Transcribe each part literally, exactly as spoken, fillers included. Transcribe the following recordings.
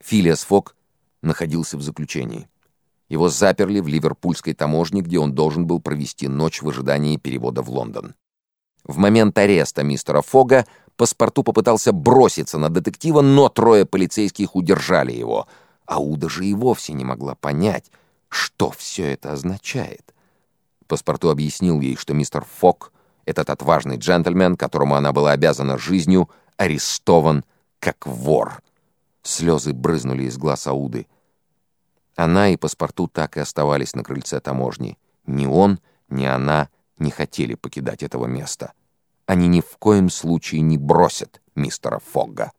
Филиас Фок находился в заключении. Его заперли в ливерпульской таможне, где он должен был провести ночь в ожидании перевода в Лондон. В момент ареста мистера Фога паспорту попытался броситься на детектива, но трое полицейских удержали его. Ауда же и вовсе не могла понять, что все это означает. Паспорту объяснил ей, что мистер Фог, этот отважный джентльмен, которому она была обязана жизнью, арестован как вор. Слезы брызнули из глаз Ауды. Она и паспорту так и оставались на крыльце таможни. Ни он, ни она не хотели покидать этого места. Они ни в коем случае не бросят мистера Фога.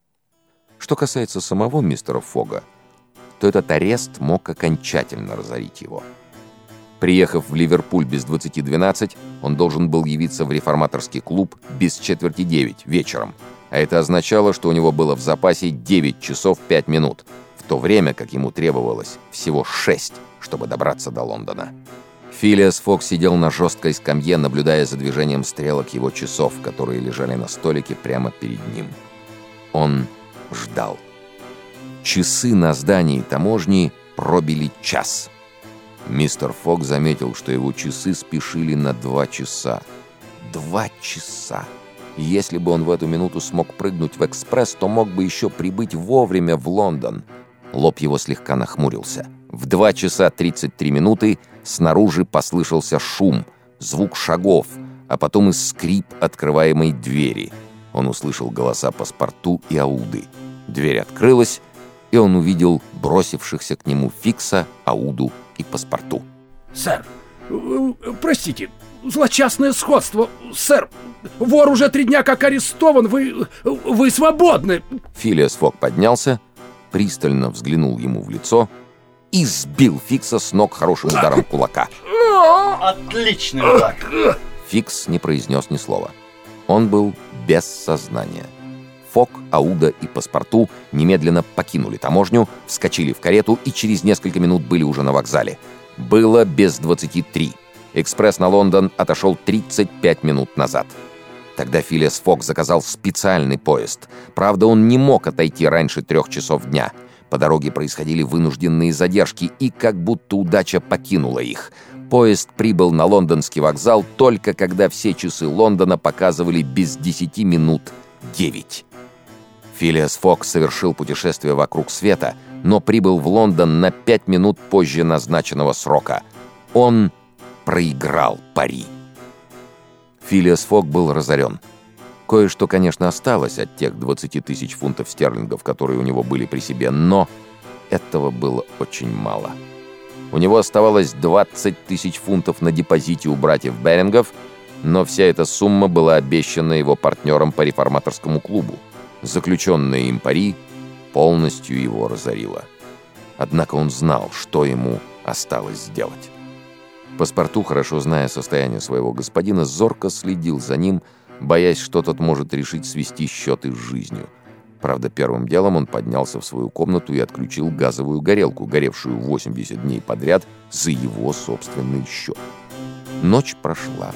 Что касается самого мистера Фога, то этот арест мог окончательно разорить его. Приехав в Ливерпуль без двадцати двенадцать, он должен был явиться в реформаторский клуб без четверти девять вечером, а это означало, что у него было в запасе девять часов пять минут, в то время как ему требовалось всего шесть, чтобы добраться до Лондона. Филиас Фок сидел на жесткой скамье, наблюдая за движением стрелок его часов, которые лежали на столике прямо перед ним. Он ждал. Часы на здании таможни пробили час. Мистер Фок заметил, что его часы спешили на два часа. Два часа! Если бы он в эту минуту смог прыгнуть в экспресс, то мог бы еще прибыть вовремя в Лондон. Лоб его слегка нахмурился. В два часа тридцать три минуты снаружи послышался шум, звук шагов, а потом и скрип открываемой двери. Он услышал голоса паспорту и Ауды. Дверь открылась, и он увидел бросившихся к нему Фикса, Ауду и паспорту. «Сэр, простите, злочастное сходство. Сэр, вор уже три дня как арестован. Вы... вы свободны!» Филиас Фок поднялся, пристально взглянул ему в лицо и сбил Фикса с ног хорошим ударом кулака. Отличный удар! Фикс не произнес ни слова. Он был без сознания. Фок, Ауда и паспорту немедленно покинули таможню, вскочили в карету и через несколько минут были уже на вокзале. Было без двадцати три. Экспресс на Лондон отошел тридцать пять минут назад. Тогда Филиас Фок заказал специальный поезд. Правда, он не мог отойти раньше трех часов дня. По дороге происходили вынужденные задержки, и как будто удача покинула их. Поезд прибыл на лондонский вокзал только когда все часы Лондона показывали без десяти минут девять. Филиас Фок совершил путешествие вокруг света, но прибыл в Лондон на пять минут позже назначенного срока. Он проиграл пари. Филиас Фок был разорен. Кое-что, конечно, осталось от тех двадцати тысяч фунтов стерлингов, которые у него были при себе, но этого было очень мало. У него оставалось двадцать тысяч фунтов на депозите у братьев Берингов, но вся эта сумма была обещана его партнерам по реформаторскому клубу. Заключенное им пари полностью его разорило. Однако он знал, что ему осталось сделать. Паспорту, хорошо зная состояние своего господина, зорко следил за ним, боясь, что тот может решить свести счеты с жизнью. Правда, первым делом он поднялся в свою комнату и отключил газовую горелку, горевшую восемьдесят дней подряд за его собственный счет. Ночь прошла.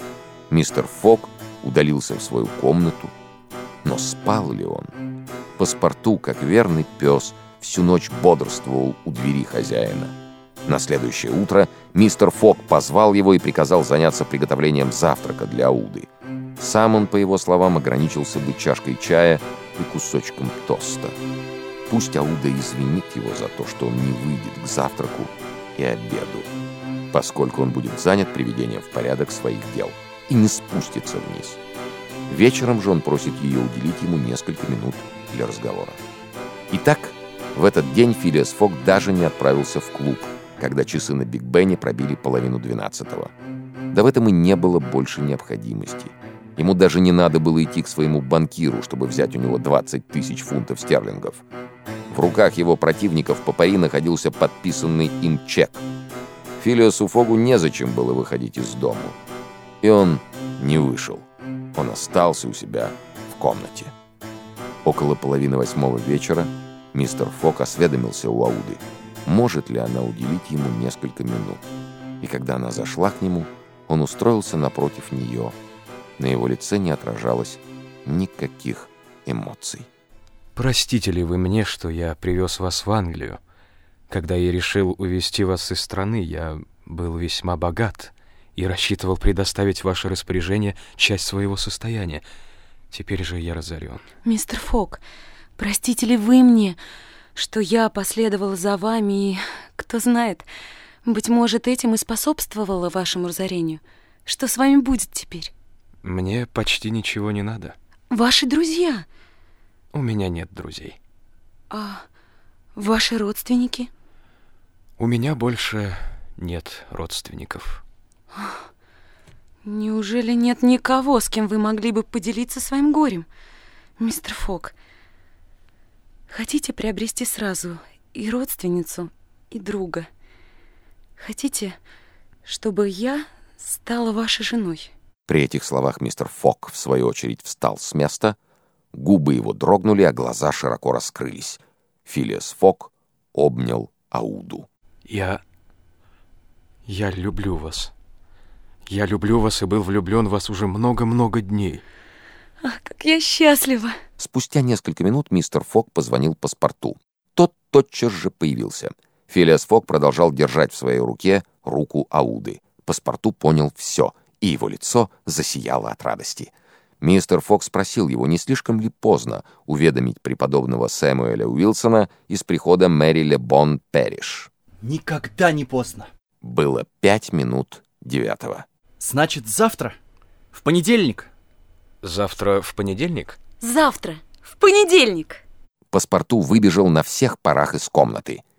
Мистер Фок удалился в свою комнату. Но спал ли он? Паспорту, как верный пес, всю ночь бодрствовал у двери хозяина. На следующее утро мистер Фок позвал его и приказал заняться приготовлением завтрака для Ауды. Сам он, по его словам, ограничился бы чашкой чая и кусочком тоста. Пусть Ауда извинит его за то, что он не выйдет к завтраку и обеду, поскольку он будет занят приведением в порядок своих дел и не спустится вниз. Вечером же он просит ее уделить ему несколько минут для разговора. Итак, в этот день Филиас Фок даже не отправился в клуб, когда часы на Биг Бене пробили половину двенадцатого. Да в этом и не было больше необходимости. Ему даже не надо было идти к своему банкиру, чтобы взять у него двадцать тысяч фунтов стерлингов. В руках его противников по пари находился подписанный им чек. Филиасу Фогу незачем было выходить из дому. И он не вышел. Он остался у себя в комнате. Около половины восьмого вечера мистер Фок осведомился у Ауды, может ли она уделить ему несколько минут. И когда она зашла к нему, он устроился напротив нее. На его лице не отражалось никаких эмоций. Простите ли вы мне, что я привез вас в Англию? Когда я решил увезти вас из страны, я был весьма богат и рассчитывал предоставить в ваше распоряжение часть своего состояния. Теперь же я разорен. Мистер Фок, простите ли вы мне, что я последовала за вами и, кто знает, быть может, этим и способствовала вашему разорению? Что с вами будет теперь? Мне почти ничего не надо. Ваши друзья? У меня нет друзей. А ваши родственники? У меня больше нет родственников. Неужели нет никого, с кем вы могли бы поделиться своим горем? Мистер Фок, хотите приобрести сразу и родственницу, и друга? Хотите, чтобы я стала вашей женой? При этих словах мистер Фок, в свою очередь, встал с места, губы его дрогнули, а глаза широко раскрылись. Филиас Фок обнял Ауду. Я... я люблю вас. Я люблю вас и был влюблен в вас уже много-много дней. Ах, как я счастлива! Спустя несколько минут мистер Фок позвонил паспорту. Тот тотчас же появился. Филиас Фок продолжал держать в своей руке руку Ауды. Паспорту понял все, и его лицо засияло от радости. Мистер Фок спросил его, не слишком ли поздно уведомить преподобного Сэмуэля Уилсона из прихода Мэри Ле Бон Пэриш. Никогда не поздно. Было пять минут девятого. Значит, завтра? В понедельник? Завтра в понедельник? Завтра, в понедельник. Паспорту выбежал на всех парах из комнаты.